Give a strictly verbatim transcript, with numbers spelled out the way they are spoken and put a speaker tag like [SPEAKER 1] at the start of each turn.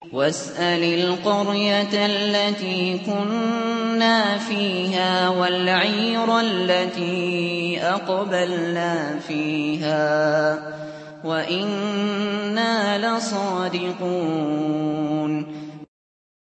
[SPEAKER 1] وَاسْأَلِ الْقَرْيَةَ الَّتِي كُنَّا فِيهَا وَالْعِيرَ الَّتِي أَقْبَلْنَا فِيهَا وَإِنَّا لَصَادِقُونَ